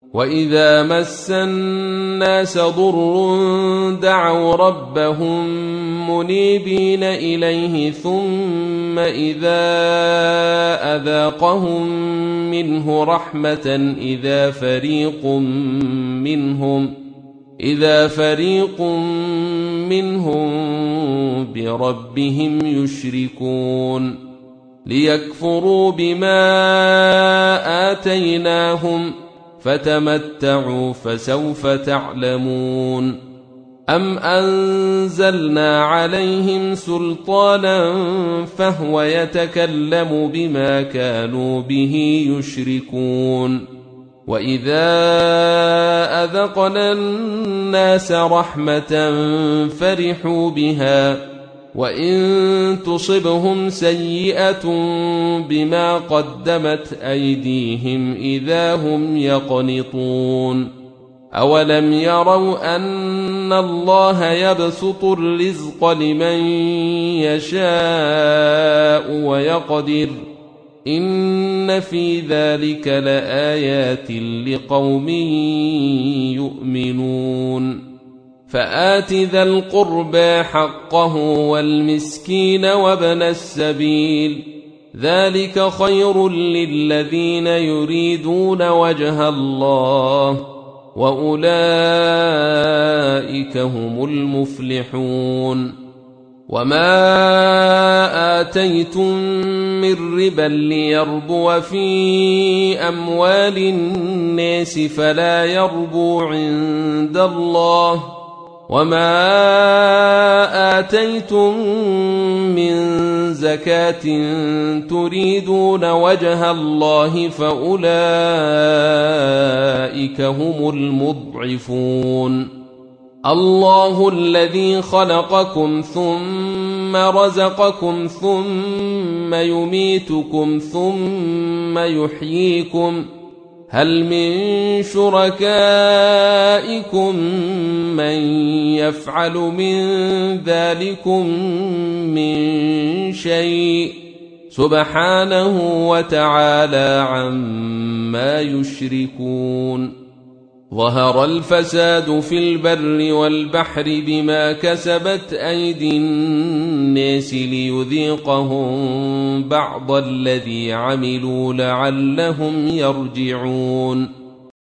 وإذا مس الناس ضر دعوا ربهم منيبين إليه ثم إذا أذاقهم منه رحمة إذا فريق منهم بربهم يشركون ليكفروا بما آتيناهم فتمتعوا فسوف تعلمون أم أنزلنا عليهم سلطانا فهو يتكلم بما كانوا به يشركون وإذا أذقنا الناس رحمة فرحوا بها وإن تصبهم سيئة بما قدمت أيديهم إذا هم يقنطون أولم يروا أن الله يبسط الرزق لمن يشاء ويقدر إن في ذلك لآيات لقوم يؤمنون فآت ذا القربى حقه والمسكين وابن السبيل ذلك خير للذين يريدون وجه الله وأولئك هم المفلحون وما آتيتم من ربا ليربو في أموال الناس فلا يربو عند الله وما آتيتم من زكاة تريدون وجه الله فأولئك هم المضعفون الله الذي خلقكم ثم رزقكم ثم يميتكم ثم يحييكم هل من شركائكم من يفعل من ذلكم من شيء سبحانه وتعالى عما يشركون ظهر الفساد في البر والبحر بما كسبت أيدي الناس ليذيقهم بعض الذي عملوا لعلهم يرجعون